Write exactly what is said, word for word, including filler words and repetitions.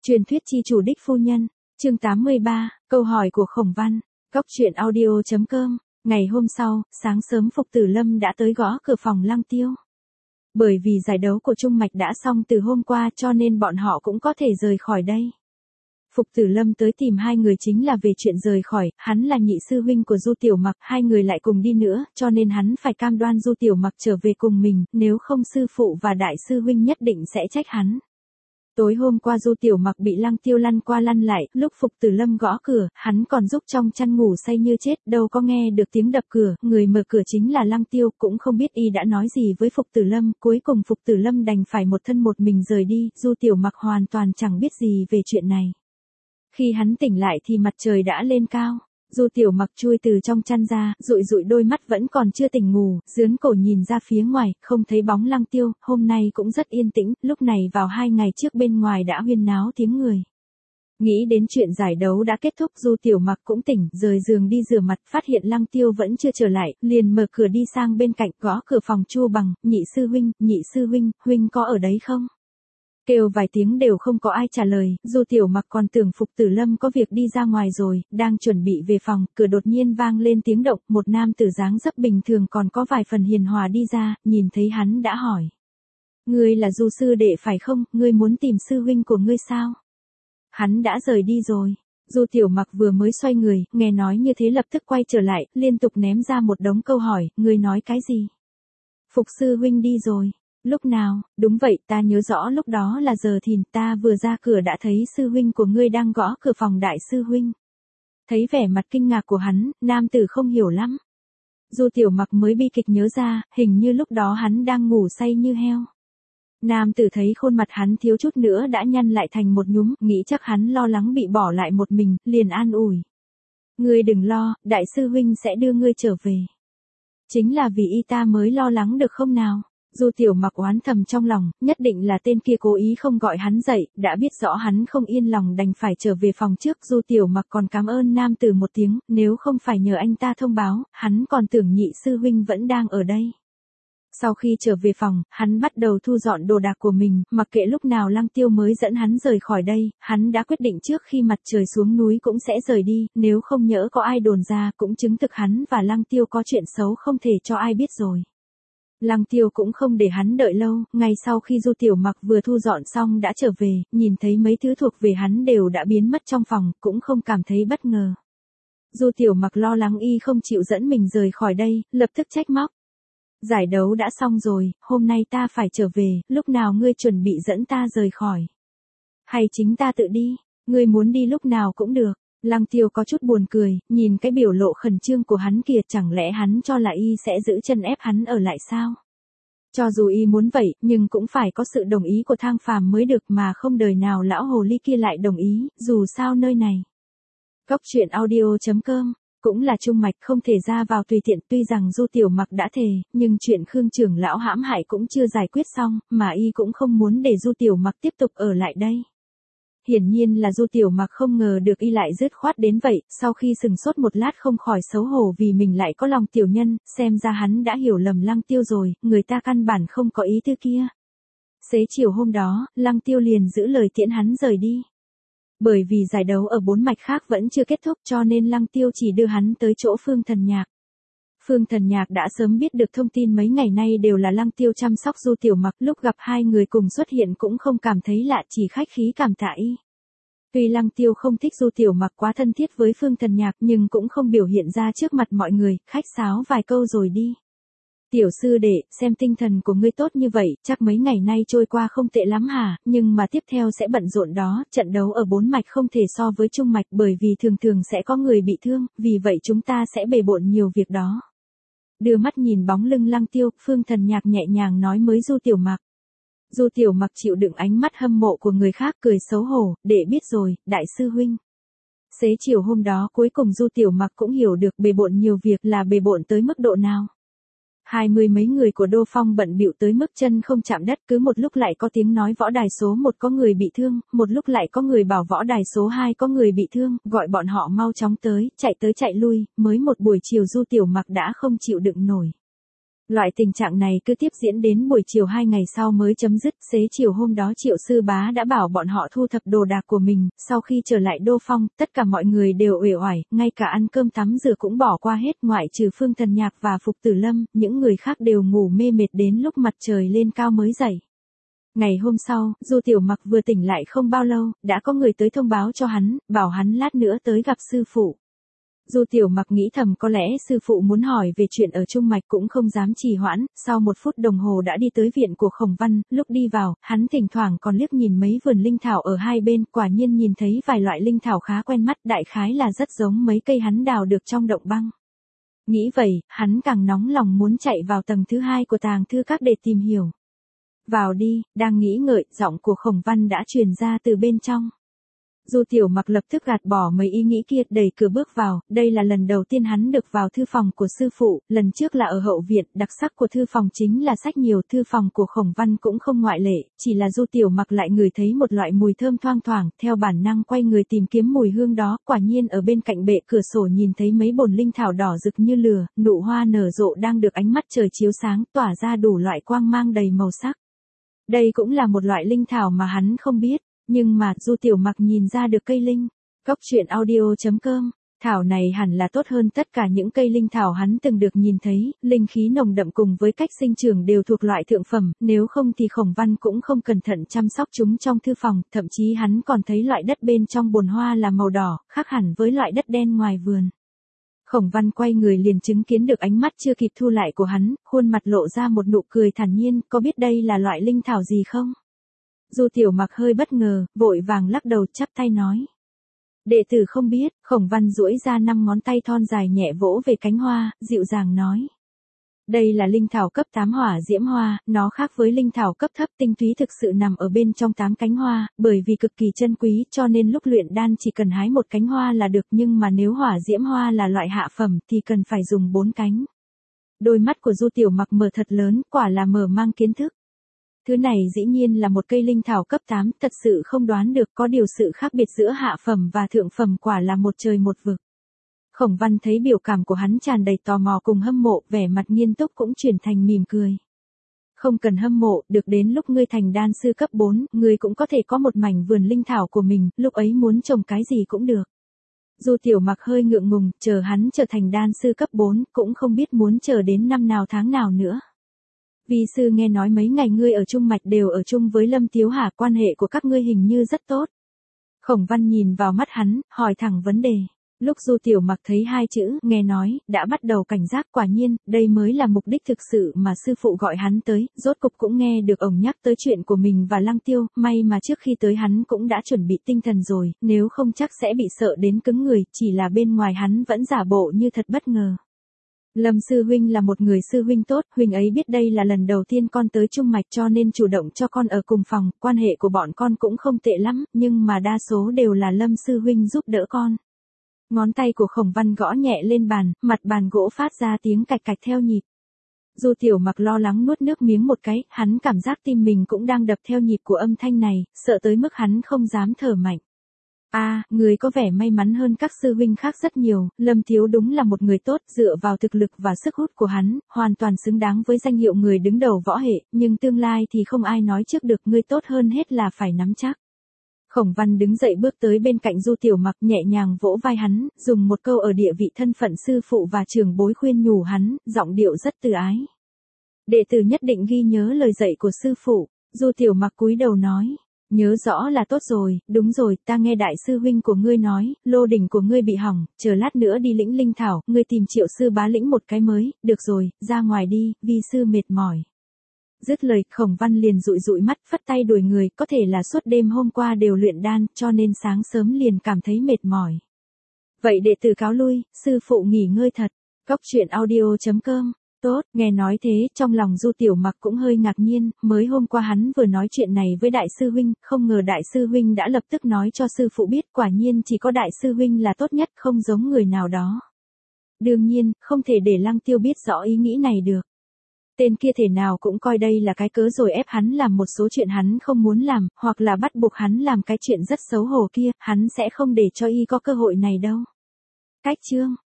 Truyền thuyết chi chủ đích phu nhân, chương tám mươi ba, câu hỏi của Khổng Văn, góc truyện audio chấm com. Ngày hôm sau, sáng sớm Phục Tử Lâm đã tới gõ cửa phòng Lăng Tiêu. Bởi vì giải đấu của Trung Mạch đã xong từ hôm qua cho nên bọn họ cũng có thể rời khỏi đây. Phục Tử Lâm tới tìm hai người chính là về chuyện rời khỏi, hắn là nhị sư huynh của Du Tiểu Mặc, hai người lại cùng đi nữa, cho nên hắn phải cam đoan Du Tiểu Mặc trở về cùng mình, nếu không sư phụ và đại sư huynh nhất định sẽ trách hắn. Tối hôm qua Du Tiểu Mặc bị Lăng Tiêu lăn qua lăn lại, lúc Phục Tử Lâm gõ cửa, hắn còn giúp trong chăn ngủ say như chết, đâu có nghe được tiếng đập cửa, người mở cửa chính là Lăng Tiêu, cũng không biết y đã nói gì với Phục Tử Lâm, cuối cùng Phục Tử Lâm đành phải một thân một mình rời đi, Du Tiểu Mặc hoàn toàn chẳng biết gì về chuyện này. Khi hắn tỉnh lại thì mặt trời đã lên cao. Du Tiểu Mặc chui từ trong chăn ra, dụi dụi đôi mắt vẫn còn chưa tỉnh ngủ, dướn cổ nhìn ra phía ngoài, không thấy bóng Lăng Tiêu, hôm nay cũng rất yên tĩnh, lúc này vào hai ngày trước bên ngoài đã huyên náo tiếng người. Nghĩ đến chuyện giải đấu đã kết thúc, Du Tiểu Mặc cũng tỉnh, rời giường đi rửa mặt, phát hiện Lăng Tiêu vẫn chưa trở lại, liền mở cửa đi sang bên cạnh, gõ cửa phòng Chu Bằng, nhị sư huynh, nhị sư huynh, huynh có ở đấy không? Kêu vài tiếng đều không có ai trả lời, Du Tiểu Mặc còn tưởng Phục Tử Lâm có việc đi ra ngoài rồi, đang chuẩn bị về phòng, cửa đột nhiên vang lên tiếng động, một nam tử dáng dấp bình thường còn có vài phần hiền hòa đi ra, nhìn thấy hắn đã hỏi. Ngươi là Du sư đệ phải không, ngươi muốn tìm sư huynh của ngươi sao? Hắn đã rời đi rồi. Du Tiểu Mặc vừa mới xoay người, nghe nói như thế lập tức quay trở lại, liên tục ném ra một đống câu hỏi, ngươi nói cái gì? Phục sư huynh đi rồi. Lúc nào, đúng vậy, ta nhớ rõ lúc đó là giờ thìn, ta vừa ra cửa đã thấy sư huynh của ngươi đang gõ cửa phòng đại sư huynh. Thấy vẻ mặt kinh ngạc của hắn, nam tử không hiểu lắm. Du Tiểu Mặc mới bi kịch nhớ ra, hình như lúc đó hắn đang ngủ say như heo. Nam tử thấy khuôn mặt hắn thiếu chút nữa đã nhăn lại thành một nhúm, nghĩ chắc hắn lo lắng bị bỏ lại một mình, liền an ủi. Ngươi đừng lo, đại sư huynh sẽ đưa ngươi trở về. Chính là vì y ta mới lo lắng được không nào? Du Tiểu Mặc oán thầm trong lòng, nhất định là tên kia cố ý không gọi hắn dậy, đã biết rõ hắn không yên lòng đành phải trở về phòng trước. Du Tiểu Mặc còn cảm ơn nam tử một tiếng, nếu không phải nhờ anh ta thông báo, hắn còn tưởng nhị sư huynh vẫn đang ở đây. Sau khi trở về phòng, hắn bắt đầu thu dọn đồ đạc của mình, mặc kệ lúc nào Lăng Tiêu mới dẫn hắn rời khỏi đây, hắn đã quyết định trước khi mặt trời xuống núi cũng sẽ rời đi, nếu không nhỡ có ai đồn ra cũng chứng thực hắn và Lăng Tiêu có chuyện xấu không thể cho ai biết rồi. Lăng Tiêu cũng không để hắn đợi lâu, ngay sau khi Du Tiểu Mặc vừa thu dọn xong đã trở về, nhìn thấy mấy thứ thuộc về hắn đều đã biến mất trong phòng, cũng không cảm thấy bất ngờ. Du Tiểu Mặc lo lắng y không chịu dẫn mình rời khỏi đây, lập tức trách móc. Giải đấu đã xong rồi, hôm nay ta phải trở về, lúc nào ngươi chuẩn bị dẫn ta rời khỏi? Hay chính ta tự đi, ngươi muốn đi lúc nào cũng được. Lăng Tiêu có chút buồn cười, nhìn cái biểu lộ khẩn trương của hắn kìa, chẳng lẽ hắn cho là y sẽ giữ chân ép hắn ở lại sao? Cho dù y muốn vậy, nhưng cũng phải có sự đồng ý của Thang Phàm mới được, mà không đời nào lão hồ ly kia lại đồng ý, dù sao nơi này. Góc truyện audio chấm com, cũng là Trung Mạch, không thể ra vào tùy tiện, tuy rằng Du Tiểu Mặc đã thề, nhưng chuyện Khương trưởng lão hãm hại cũng chưa giải quyết xong, mà y cũng không muốn để Du Tiểu Mặc tiếp tục ở lại đây. Hiển nhiên là Du Tiểu Mặc không ngờ được y lại dứt khoát đến vậy, sau khi sừng sốt một lát không khỏi xấu hổ vì mình lại có lòng tiểu nhân, xem ra hắn đã hiểu lầm Lăng Tiêu rồi, người ta căn bản không có ý tư kia. Xế chiều hôm đó, Lăng Tiêu liền giữ lời tiễn hắn rời đi. Bởi vì giải đấu ở bốn mạch khác vẫn chưa kết thúc cho nên Lăng Tiêu chỉ đưa hắn tới chỗ Phương Thần Nhạc. Phương Thần Nhạc đã sớm biết được thông tin mấy ngày nay đều là Lăng Tiêu chăm sóc Du Tiểu Mặc, lúc gặp hai người cùng xuất hiện cũng không cảm thấy lạ, chỉ khách khí cảm tạ y. Tuy Lăng Tiêu không thích Du Tiểu Mặc quá thân thiết với Phương Thần Nhạc nhưng cũng không biểu hiện ra trước mặt mọi người, khách sáo vài câu rồi đi. Tiểu sư đệ, xem tinh thần của ngươi tốt như vậy, chắc mấy ngày nay trôi qua không tệ lắm hả, nhưng mà tiếp theo sẽ bận rộn đó, trận đấu ở bốn mạch không thể so với Trung Mạch bởi vì thường thường sẽ có người bị thương, vì vậy chúng ta sẽ bề bộn nhiều việc đó. Đưa mắt nhìn bóng lưng Lăng Tiêu, Phương Thần Nhạc nhẹ nhàng nói với Du Tiểu Mặc. Du Tiểu Mặc chịu đựng ánh mắt hâm mộ của người khác cười xấu hổ, để biết rồi, đại sư huynh. Xế chiều hôm đó cuối cùng Du Tiểu Mặc cũng hiểu được bề bộn nhiều việc là bề bộn tới mức độ nào. Hai mươi mấy người của Đô Phong bận bịu tới mức chân không chạm đất, cứ một lúc lại có tiếng nói võ đài số một có người bị thương, một lúc lại có người bảo võ đài số hai có người bị thương, gọi bọn họ mau chóng tới, chạy tới chạy lui, mới một buổi chiều Du Tiểu Mặc đã không chịu đựng nổi. Loại tình trạng này cứ tiếp diễn đến buổi chiều hai ngày sau mới chấm dứt. Xế chiều hôm đó Triệu Sư Bá đã bảo bọn họ thu thập đồ đạc của mình, sau khi trở lại Đô Phong, tất cả mọi người đều uể oải, ngay cả ăn cơm tắm rửa cũng bỏ qua hết, ngoại trừ Phương Thần Nhạc và Phục Tử Lâm, những người khác đều ngủ mê mệt đến lúc mặt trời lên cao mới dậy. Ngày hôm sau, Du Tiểu Mặc vừa tỉnh lại không bao lâu, đã có người tới thông báo cho hắn, bảo hắn lát nữa tới gặp sư phụ. Du Tiểu Mặc nghĩ thầm có lẽ sư phụ muốn hỏi về chuyện ở Trung Mạch cũng không dám trì hoãn, sau một phút đồng hồ đã đi tới viện của Khổng Văn, lúc đi vào, hắn thỉnh thoảng còn liếc nhìn mấy vườn linh thảo ở hai bên, quả nhiên nhìn thấy vài loại linh thảo khá quen mắt, đại khái là rất giống mấy cây hắn đào được trong động băng. Nghĩ vậy, hắn càng nóng lòng muốn chạy vào tầng thứ hai của tàng thư các để tìm hiểu. Vào đi, đang nghĩ ngợi, giọng của Khổng Văn đã truyền ra từ bên trong. Du Tiểu Mặc lập tức gạt bỏ mấy ý nghĩ kia, đẩy cửa bước vào, đây là lần đầu tiên hắn được vào thư phòng của sư phụ, lần trước là ở hậu viện, đặc sắc của thư phòng chính là sách nhiều, thư phòng của Khổng Văn cũng không ngoại lệ, chỉ là Du Tiểu Mặc lại ngửi thấy một loại mùi thơm thoang thoảng, theo bản năng quay người tìm kiếm mùi hương đó, quả nhiên ở bên cạnh bệ cửa sổ nhìn thấy mấy bồn linh thảo đỏ rực như lửa, nụ hoa nở rộ đang được ánh mắt trời chiếu sáng, tỏa ra đủ loại quang mang đầy màu sắc. Đây cũng là một loại linh thảo mà hắn không biết. Nhưng mà, Du Tiểu Mặc nhìn ra được cây linh. Cốc truyện audio chấm com, thảo này hẳn là tốt hơn tất cả những cây linh thảo hắn từng được nhìn thấy, linh khí nồng đậm cùng với cách sinh trưởng đều thuộc loại thượng phẩm, nếu không thì Khổng Văn cũng không cẩn thận chăm sóc chúng trong thư phòng, thậm chí hắn còn thấy loại đất bên trong bồn hoa là màu đỏ, khác hẳn với loại đất đen ngoài vườn. Khổng Văn quay người liền chứng kiến được ánh mắt chưa kịp thu lại của hắn, khuôn mặt lộ ra một nụ cười thản nhiên, có biết đây là loại linh thảo gì không? Du Tiểu Mặc hơi bất ngờ, vội vàng lắc đầu chắp tay nói. Đệ tử không biết, Khổng Văn duỗi ra năm ngón tay thon dài nhẹ vỗ về cánh hoa, dịu dàng nói. Đây là linh thảo cấp tám hỏa diễm hoa, nó khác với linh thảo cấp thấp, tinh túy thực sự nằm ở bên trong tám cánh hoa, bởi vì cực kỳ chân quý cho nên lúc luyện đan chỉ cần hái một cánh hoa là được, nhưng mà nếu hỏa diễm hoa là loại hạ phẩm thì cần phải dùng bốn cánh. Đôi mắt của Du Tiểu Mặc mở thật lớn, quả là mở mang kiến thức. Thứ này dĩ nhiên là một cây linh thảo cấp tám, thật sự không đoán được, có điều sự khác biệt giữa hạ phẩm và thượng phẩm quả là một trời một vực. Khổng Văn thấy biểu cảm của hắn tràn đầy tò mò cùng hâm mộ, vẻ mặt nghiêm túc cũng chuyển thành mỉm cười. Không cần hâm mộ, được đến lúc ngươi thành đan sư cấp bốn, ngươi cũng có thể có một mảnh vườn linh thảo của mình, lúc ấy muốn trồng cái gì cũng được. Du Tiểu Mặc hơi ngượng ngùng, chờ hắn trở thành đan sư cấp bốn, cũng không biết muốn chờ đến năm nào tháng nào nữa. Vi sư nghe nói mấy ngày ngươi ở Trung Mạch đều ở chung với Lâm Tiếu Hà, quan hệ của các ngươi hình như rất tốt. Khổng Văn nhìn vào mắt hắn, hỏi thẳng vấn đề. Lúc Du Tiểu Mặc thấy hai chữ, nghe nói, đã bắt đầu cảnh giác, quả nhiên, đây mới là mục đích thực sự mà sư phụ gọi hắn tới, rốt cục cũng nghe được ổng nhắc tới chuyện của mình và Lăng Tiêu, may mà trước khi tới hắn cũng đã chuẩn bị tinh thần rồi, nếu không chắc sẽ bị sợ đến cứng người, chỉ là bên ngoài hắn vẫn giả bộ như thật bất ngờ. Lâm sư huynh là một người sư huynh tốt, huynh ấy biết đây là lần đầu tiên con tới Trung Mạch cho nên chủ động cho con ở cùng phòng, quan hệ của bọn con cũng không tệ lắm, nhưng mà đa số đều là Lâm sư huynh giúp đỡ con. Ngón tay của Khổng Văn gõ nhẹ lên bàn, mặt bàn gỗ phát ra tiếng cạch cạch theo nhịp. Du Tiểu Mặc lo lắng nuốt nước miếng một cái, hắn cảm giác tim mình cũng đang đập theo nhịp của âm thanh này, sợ tới mức hắn không dám thở mạnh. A, à, người có vẻ may mắn hơn các sư huynh khác rất nhiều, Lâm Thiếu đúng là một người tốt, dựa vào thực lực và sức hút của hắn, hoàn toàn xứng đáng với danh hiệu người đứng đầu võ hệ, nhưng tương lai thì không ai nói trước được, ngươi tốt hơn hết là phải nắm chắc. Khổng Văn đứng dậy bước tới bên cạnh Du Tiểu Mặc, nhẹ nhàng vỗ vai hắn, dùng một câu ở địa vị thân phận sư phụ và trưởng bối khuyên nhủ hắn, giọng điệu rất từ ái. Đệ tử nhất định ghi nhớ lời dạy của sư phụ. Du Tiểu Mặc cúi đầu nói. Nhớ rõ là tốt rồi, đúng rồi, ta nghe đại sư huynh của ngươi nói, lô đỉnh của ngươi bị hỏng, chờ lát nữa đi lĩnh linh thảo, ngươi tìm Triệu sư bá lĩnh một cái mới, được rồi, ra ngoài đi, vi sư mệt mỏi. Dứt lời, Khổng Văn liền dụi dụi mắt, phất tay đuổi người, có thể là suốt đêm hôm qua đều luyện đan, cho nên sáng sớm liền cảm thấy mệt mỏi. Vậy đệ tử cáo lui, sư phụ nghỉ ngơi thật. Cốc truyện audio chấm com. Tốt, nghe nói thế, trong lòng Du Tiểu Mặc cũng hơi ngạc nhiên, mới hôm qua hắn vừa nói chuyện này với đại sư huynh, không ngờ đại sư huynh đã lập tức nói cho sư phụ biết, quả nhiên chỉ có đại sư huynh là tốt nhất, không giống người nào đó. Đương nhiên, không thể để Lăng Tiêu biết rõ ý nghĩ này được. Tên kia thể nào cũng coi đây là cái cớ rồi ép hắn làm một số chuyện hắn không muốn làm, hoặc là bắt buộc hắn làm cái chuyện rất xấu hổ kia, hắn sẽ không để cho y có cơ hội này đâu. Cách chương